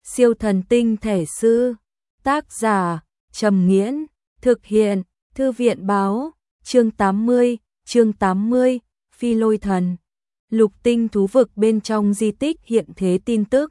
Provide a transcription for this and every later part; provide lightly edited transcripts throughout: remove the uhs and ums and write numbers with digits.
Siêu thần tinh thể sư. Tác giả Trầm Nghiễn. Thực hiện Thư viện báo. Chương 80, Phi Lôi Thần. Lục tinh thú vực bên trong di tích hiện thế tin tức.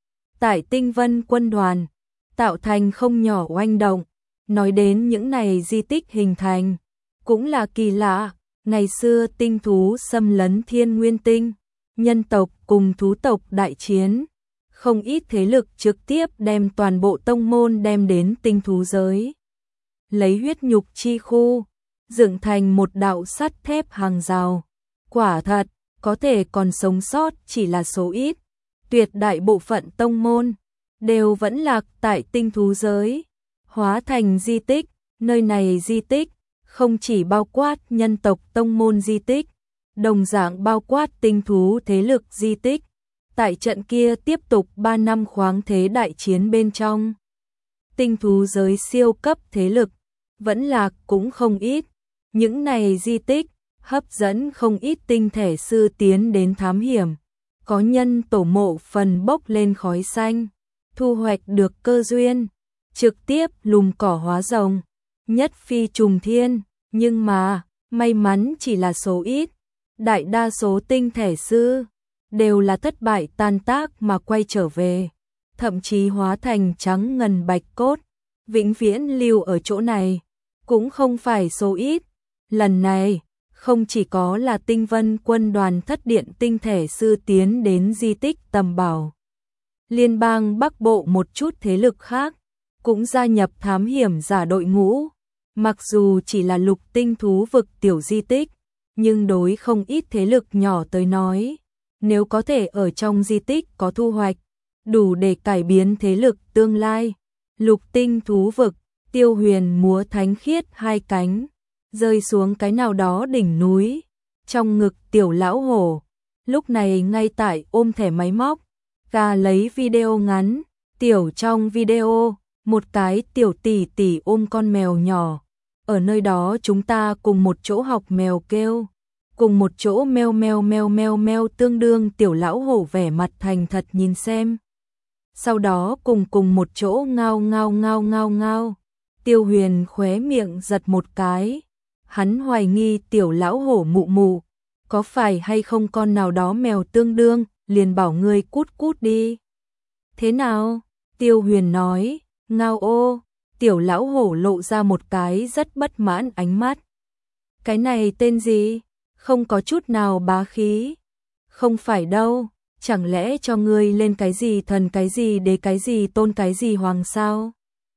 Tại Tinh Vân quân đoàn, tạo thành không nhỏ oanh động. Nói đến những này di tích hình thành, cũng là kỳ lạ. Ngày xưa tinh thú xâm lấn Thiên Nguyên Tinh, nhân tộc cùng thú tộc đại chiến. Không ít thế lực trực tiếp đem toàn bộ tông môn đem đến tinh thú giới. Lấy huyết nhục chi khu, dựng thành một đạo sắt thép hàng rào. Quả thật, có thể còn sống sót chỉ là số ít. Tuyệt đại bộ phận tông môn đều vẫn lạc tại tinh thú giới, hóa thành di tích. Nơi này di tích không chỉ bao quát nhân tộc tông môn di tích, đồng dạng bao quát tinh thú thế lực di tích. Tại trận kia tiếp tục 3 năm khoáng thế đại chiến bên trong, tinh thú giới siêu cấp thế lực vẫn lạc cũng không ít. Những này di tích hấp dẫn không ít tinh thể sư tiến đến thám hiểm. Có nhân tổ mộ phần bốc lên khói xanh, thu hoạch được cơ duyên, trực tiếp lùm cỏ hóa rồng, nhất phi trùng thiên. Nhưng mà, may mắn chỉ là số ít. Đại đa số tinh thể sư đều là thất bại tan tác mà quay trở về, thậm chí hóa thành trắng ngần bạch cốt, vĩnh viễn lưu ở chỗ này, cũng không phải số ít. Lần này, không chỉ có là Tinh Vân quân đoàn thất điện tinh thể sư tiến đến di tích tầm bảo. Liên bang Bắc Bộ một chút thế lực khác cũng gia nhập thám hiểm giả đội ngũ. Mặc dù chỉ là lục tinh thú vực tiểu di tích, nhưng đối không ít thế lực nhỏ tới nói, nếu có thể ở trong di tích có thu hoạch, đủ để cải biến thế lực tương lai. Lục tinh thú vực, Tiêu Huyền múa thánh khiết hai cánh, rơi xuống cái nào đó đỉnh núi. Trong ngực tiểu lão hổ, lúc này ngay tại ôm thẻ máy móc, gà lấy video ngắn. Tiểu trong video, một cái tiểu tỷ tỷ ôm con mèo nhỏ. Ở nơi đó chúng ta cùng một chỗ học mèo kêu, cùng một chỗ meo meo meo meo meo, tương đương tiểu lão hổ vẻ mặt thành thật nhìn xem. Sau đó cùng một chỗ ngao ngao ngao ngao ngao. Tiêu Huyền khóe miệng giật một cái. Hắn hoài nghi tiểu lão hổ mụ mụ, có phải hay không con nào đó mèo tương đương, liền bảo ngươi cút cút đi. Thế nào? Tiêu Huyền nói, ngao ô. Tiểu lão hổ lộ ra một cái rất bất mãn ánh mắt. Cái này tên gì? Không có chút nào bá khí. Không phải đâu, chẳng lẽ cho ngươi lên cái gì thần cái gì đế cái gì tôn cái gì hoàng sao?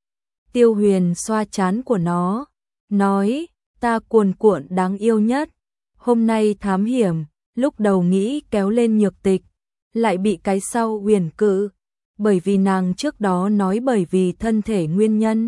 Tiêu Huyền xoa trán của nó, nói, ta cuồn cuộn đáng yêu nhất. Hôm nay thám hiểm, lúc đầu nghĩ kéo lên Nhược Tịch, lại bị cái sau huyền cự. Bởi vì nàng trước đó nói bởi vì thân thể nguyên nhân,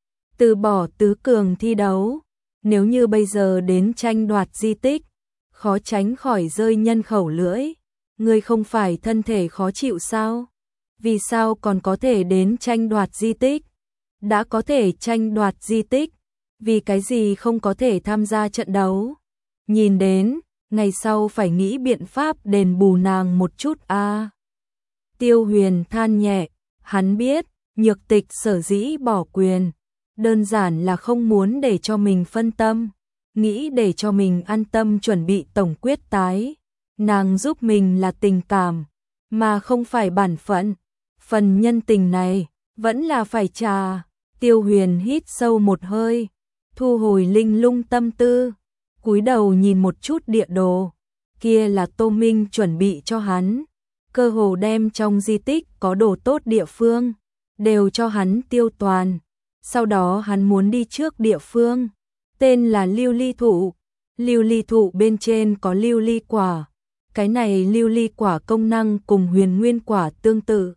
từ bỏ tứ cường thi đấu. Nếu như bây giờ đến tranh đoạt di tích, khó tránh khỏi rơi nhân khẩu lưỡi. Ngươi không phải thân thể khó chịu sao? Vì sao còn có thể đến tranh đoạt di tích? Đã có thể tranh đoạt di tích, vì cái gì không có thể tham gia trận đấu? Nhìn đến, ngày sau phải nghĩ biện pháp đền bù nàng một chút a. Tiêu Huyền than nhẹ, hắn biết, Nhược Tịch sở dĩ bỏ quyền, đơn giản là không muốn để cho mình phân tâm, nghĩ để cho mình an tâm chuẩn bị tổng quyết tái. Nàng giúp mình là tình cảm, mà không phải bản phận. Phần nhân tình này, vẫn là phải trả. Tiêu Huyền hít sâu một hơi, thu hồi linh lung tâm tư, cúi đầu nhìn một chút địa đồ. Kia là Tô Minh chuẩn bị cho hắn. Cơ hồ đem trong di tích có đồ tốt địa phương, đều cho hắn tiêu toàn. Sau đó hắn muốn đi trước địa phương, tên là lưu ly thụ. Lưu ly thụ bên trên có lưu ly quả. Cái này lưu ly quả công năng cùng huyền nguyên quả tương tự.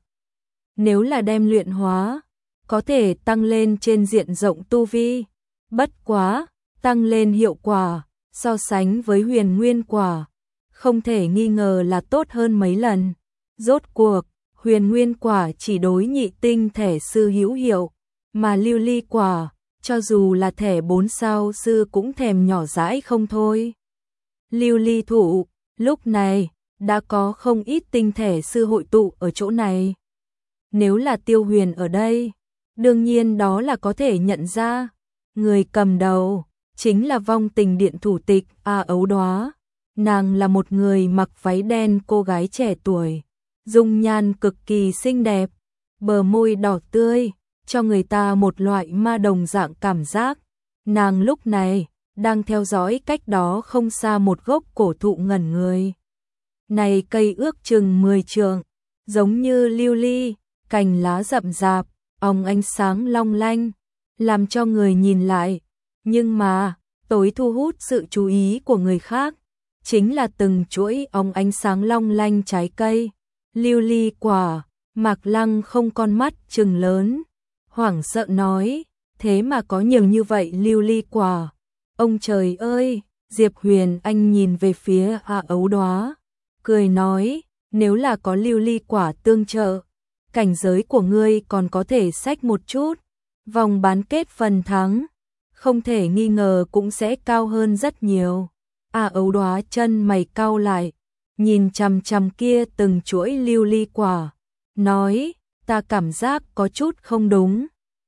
Nếu là đem luyện hóa, có thể tăng lên trên diện rộng tu vi. Bất quá, tăng lên hiệu quả, so sánh với huyền nguyên quả, không thể nghi ngờ là tốt hơn mấy lần. Rốt cuộc, huyền nguyên quả chỉ đối nhị tinh thể sư hữu hiệu, mà lưu ly quả, cho dù là thẻ 4 sao sư cũng thèm nhỏ dãi không thôi. Lưu ly thụ, lúc này, đã có không ít tinh thể sư hội tụ ở chỗ này. Nếu là Tiêu Huyền ở đây, đương nhiên đó là có thể nhận ra. Người cầm đầu chính là Vong Tình Điện thủ tịch A Ấu Đóa. Nàng là một người mặc váy đen, cô gái trẻ tuổi, dung nhan cực kỳ xinh đẹp, bờ môi đỏ tươi, cho người ta một loại ma đồng dạng cảm giác. Nàng lúc này đang theo dõi cách đó không xa một gốc cổ thụ ngẩn người. Này cây ước chừng 10 trượng, giống như lưu ly, cành lá rậm rạp, óng ánh sáng long lanh, làm cho người nhìn lại. Nhưng mà, tối thu hút sự chú ý của người khác, chính là từng chuỗi óng ánh sáng long lanh trái cây, lưu ly quả. Mạc Lăng không con mắt trừng lớn, hoảng sợ nói, thế mà có nhiều như vậy lưu ly quả. Ông trời ơi, Diệp Huyền Anh nhìn về phía A Ấu Đóa, cười nói, nếu là có lưu ly quả tương trợ, cảnh giới của ngươi còn có thể xách một chút, vòng bán kết phần thắng, không thể nghi ngờ cũng sẽ cao hơn rất nhiều. A Ấu Đóa chân mày cau lại, nhìn chằm chằm kia từng chuỗi lưu ly quả, nói, ta cảm giác có chút không đúng.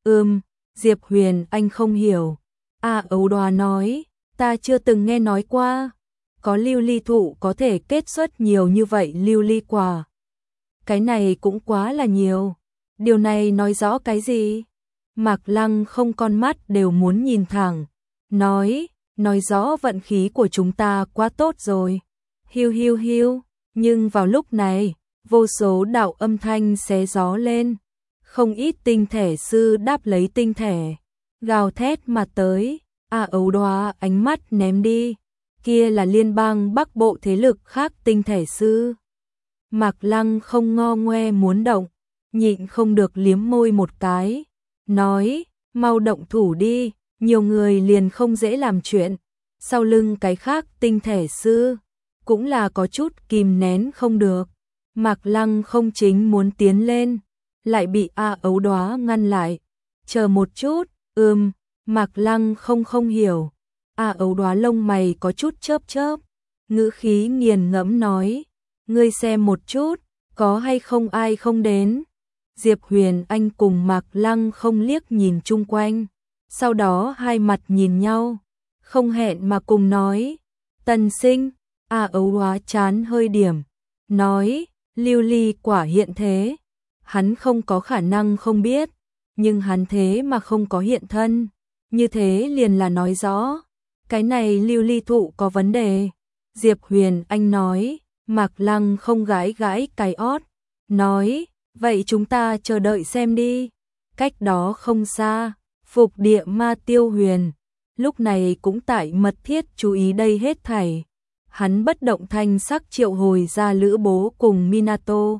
Diệp Huyền Anh không hiểu. A Ấu Đóa nói, ta chưa từng nghe nói qua, có lưu ly thụ có thể kết xuất nhiều như vậy lưu ly quả. Cái này cũng quá là nhiều. Điều này nói rõ cái gì? Mạc Lăng không con mắt đều muốn nhìn thẳng, nói rõ vận khí của chúng ta quá tốt rồi. Hiu hiu hiu, nhưng vào lúc này, vô số đạo âm thanh xé gió lên, không ít tinh thể sư đáp lấy tinh thể, gào thét mà tới. A Ấu Đóa ánh mắt ném đi, kia là liên bang Bắc Bộ thế lực khác tinh thể sư. Mạc Lăng không ngo ngoe muốn động, nhịn không được liếm môi một cái, nói, mau động thủ đi, nhiều người liền không dễ làm chuyện. Sau lưng cái khác tinh thể sư, cũng là có chút kìm nén không được. Mạc Lăng không chính muốn tiến lên, lại bị A Ấu Đóa ngăn lại. Chờ một chút, Mạc Lăng không hiểu. A Ấu Đóa lông mày có chút chớp chớp, ngữ khí nghiền ngẫm nói, ngươi xem một chút, có hay không ai không đến. Diệp Huyền Anh cùng Mạc Lăng không liếc nhìn chung quanh, sau đó hai mặt nhìn nhau, không hẹn mà cùng nói, Tần Sinh. A Ấu Đóa chán hơi điểm, nói, lưu ly quả hiện thế, hắn không có khả năng không biết, nhưng hắn thế mà không có hiện thân, như thế liền là nói rõ, cái này lưu ly thụ có vấn đề. Diệp Huyền Anh nói. Mạc Lăng không gãi gãi cái ót, nói, vậy chúng ta chờ đợi xem đi. Cách đó không xa, Phục Địa Ma Tiêu Huyền, lúc này cũng tại mật thiết chú ý đây hết thảy. Hắn bất động thanh sắc triệu hồi ra Lữ Bố cùng Minato.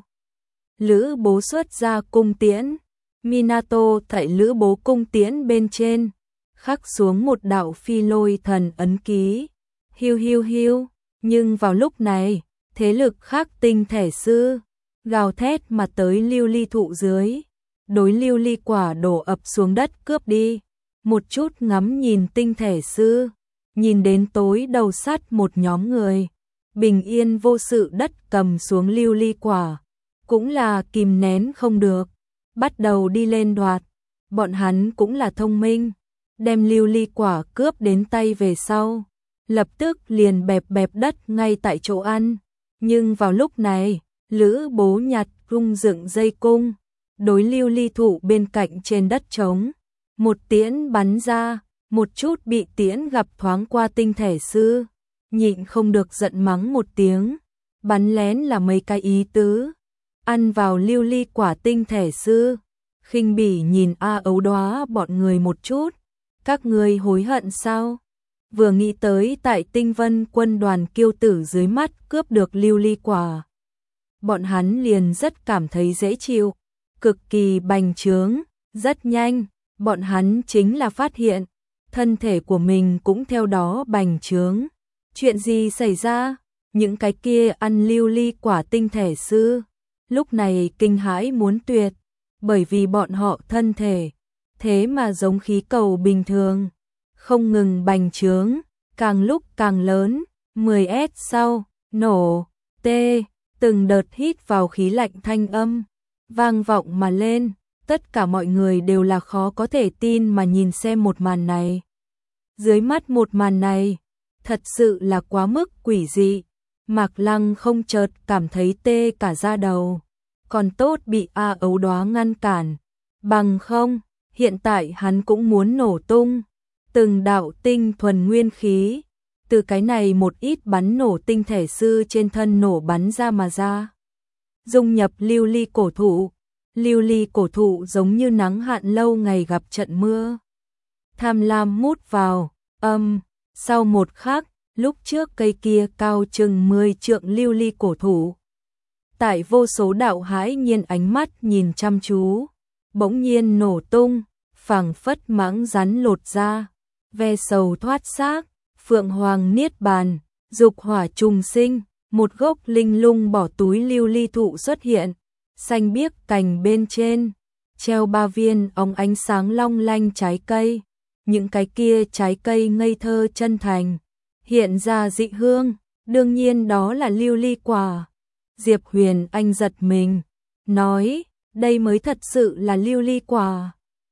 Lữ Bố xuất ra cung tiễn, Minato tại Lữ Bố cung tiễn bên trên, khắc xuống một đạo phi lôi thần ấn ký. Hiu hiu hiu, nhưng vào lúc này, thế lực khác tinh thể sư, gào thét mà tới lưu ly thụ dưới, đối lưu ly quả đổ ập xuống đất cướp đi. Một chút ngắm nhìn tinh thể sư, nhìn đến tối đầu sắt một nhóm người, bình yên vô sự đất cầm xuống lưu ly quả, cũng là kìm nén không được, bắt đầu đi lên đoạt. Bọn hắn cũng là thông minh, đem lưu ly quả cướp đến tay về sau, lập tức liền bẹp bẹp đất ngay tại chỗ ăn. Nhưng vào lúc này, Lữ Bố nhặt cung dựng dây cung, đối lưu ly thụ bên cạnh trên đất trống, một tiễn bắn ra, một chút bị tiễn gặp thoáng qua tinh thể sư, nhịn không được giận mắng một tiếng, bắn lén là mấy cái ý tứ, ăn vào lưu ly quả tinh thể sư. Khinh bỉ nhìn A Ấu Đóa bọn người một chút, các ngươi hối hận sao? Vừa nghĩ tới tại Tinh Vân quân đoàn kiêu tử dưới mắt cướp được lưu ly quả, bọn hắn liền rất cảm thấy dễ chịu, cực kỳ bành trướng. Rất nhanh, bọn hắn chính là phát hiện, thân thể của mình cũng theo đó bành trướng. Chuyện gì xảy ra? Những cái kia ăn lưu ly quả tinh thể sư, lúc này kinh hãi muốn tuyệt, bởi vì bọn họ thân thể, thế mà giống khí cầu bình thường, không ngừng bành trướng, càng lúc càng lớn. 10s sau, nổ, từng đợt hít vào khí lạnh thanh âm, vang vọng mà lên, tất cả mọi người đều là khó có thể tin mà nhìn xem một màn này. Dưới mắt một màn này, thật sự là quá mức quỷ dị. Mạc Lăng không chợt cảm thấy tê cả da đầu, còn tốt bị A Ấu Đoá ngăn cản, bằng không, hiện tại hắn cũng muốn nổ tung. Từng đạo tinh thuần nguyên khí, từ cái này một ít bắn nổ tinh thể sư trên thân nổ bắn ra mà ra. Dung nhập lưu ly cổ thụ, lưu ly cổ thụ giống như nắng hạn lâu ngày gặp trận mưa. Tham lam mút vào, sau một khắc, lúc trước cây kia cao chừng 10 trượng lưu ly cổ thụ. Tại vô số đạo hãi nhiên ánh mắt nhìn chăm chú, bỗng nhiên nổ tung, phảng phất mãng rắn lột ra, ve sầu thoát xác, phượng hoàng niết bàn, dục hỏa trùng sinh, một gốc linh lung bỏ túi lưu ly thụ xuất hiện, xanh biếc cành bên trên, treo 3 viên óng ánh sáng long lanh trái cây, những cái kia trái cây ngây thơ chân thành, hiện ra dị hương, đương nhiên đó là lưu ly quả. Diệp Huyền Anh giật mình, nói, đây mới thật sự là lưu ly quả.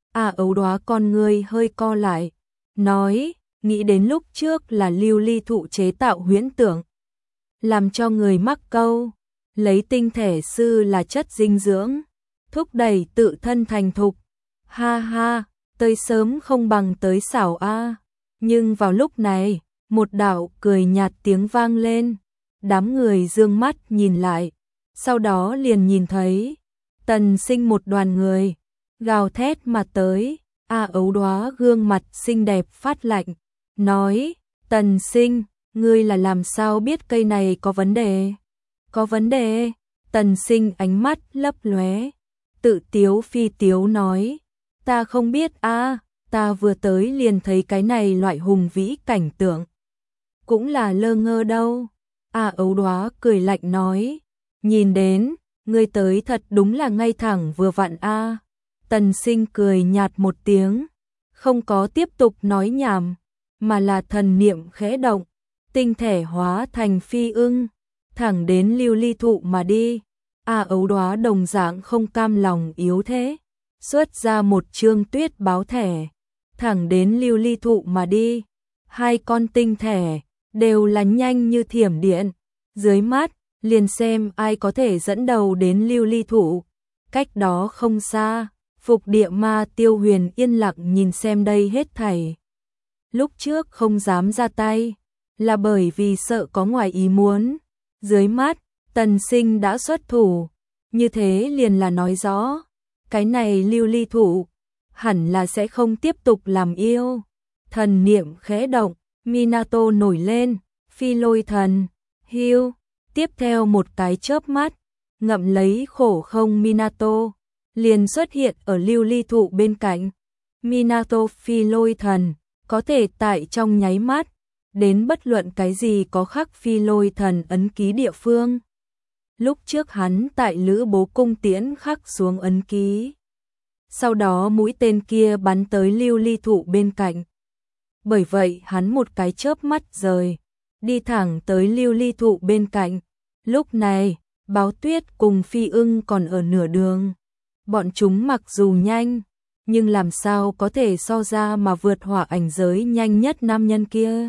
Ấu Đoá con người hơi co lại, nói, nghĩ đến lúc trước là lưu ly thụ chế tạo huyễn tưởng, làm cho người mắc câu, lấy tinh thể sư là chất dinh dưỡng, thúc đẩy tự thân thành thục. Ha ha, tới sớm không bằng tới xảo a. Nhưng vào lúc này, một đạo cười nhạt tiếng vang lên, đám người dương mắt nhìn lại, sau đó liền nhìn thấy Tần Sinh một đoàn người gào thét mà tới. Ấu Đoá gương mặt xinh đẹp phát lạnh, nói, Tần Sinh, ngươi là làm sao biết cây này có vấn đề? Có vấn đề? Tần Sinh ánh mắt lấp lóe, tự tiếu phi tiếu nói, ta không biết ta vừa tới liền thấy cái này loại hùng vĩ cảnh tượng. Cũng là lơ ngơ đâu. Ấu Đoá cười lạnh nói, nhìn đến, ngươi tới thật đúng là ngay thẳng vừa vặn a. Tần Sinh cười nhạt một tiếng, không có tiếp tục nói nhảm, mà là thần niệm khẽ động, tinh thể hóa thành phi ưng, thẳng đến lưu ly thụ mà đi. Ấu Đoá đồng dạng không cam lòng yếu thế, xuất ra một chương tuyết báo thẻ, thẳng đến lưu ly thụ mà đi. Hai con tinh thể đều là nhanh như thiểm điện, dưới mắt liền xem ai có thể dẫn đầu đến lưu ly thụ. Cách đó không xa, Phục Địa Ma Tiêu Huyền yên lặng nhìn xem đây hết thảy. Lúc trước không dám ra tay, là bởi vì sợ có ngoài ý muốn. Dưới mắt, Tần Sinh đã xuất thủ, như thế liền là nói rõ, cái này lưu ly thụ hẳn là sẽ không tiếp tục làm yêu. Thần niệm khẽ động, Minato nổi lên, phi lôi thần, hưu, tiếp theo một cái chớp mắt, ngậm lấy khổ không Minato, liền xuất hiện ở lưu ly thụ bên cạnh. Minato phi lôi thần, có thể tại trong nháy mắt, đến bất luận cái gì có khắc phi lôi thần ấn ký địa phương. Lúc trước hắn tại Lữ Bố cung tiễn khắc xuống ấn ký. Sau đó mũi tên kia bắn tới lưu ly thụ bên cạnh. Bởi vậy hắn một cái chớp mắt rời, đi thẳng tới lưu ly thụ bên cạnh. Lúc này, Báo Tuyết cùng Phi Ưng còn ở nửa đường. Bọn chúng mặc dù nhanh, nhưng làm sao có thể so ra mà vượt hỏa ảnh giới nhanh nhất nam nhân kia.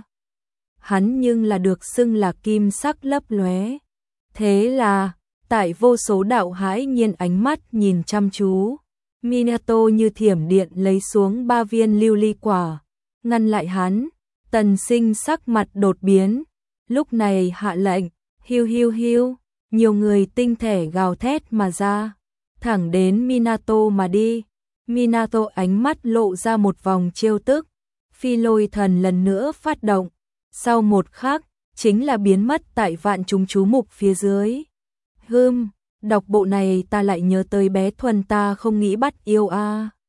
Hắn nhưng là được xưng là kim sắc lấp lóe. Thế là, tại vô số đạo hãi nhiên ánh mắt nhìn chăm chú, Minato như thiểm điện lấy xuống 3 viên lưu ly quả, ngăn lại hắn. Tần Sinh sắc mặt đột biến, lúc này hạ lệnh, hiu hiu hiu, nhiều người tinh thể gào thét mà ra, thẳng đến Minato mà đi. Minato ánh mắt lộ ra một vòng trêu tức, phi lôi thần lần nữa phát động, sau một khắc, chính là biến mất tại vạn chúng chú mục phía dưới. Đọc bộ này ta lại nhớ tới bé Thuần ta không nghĩ bắt yêu a.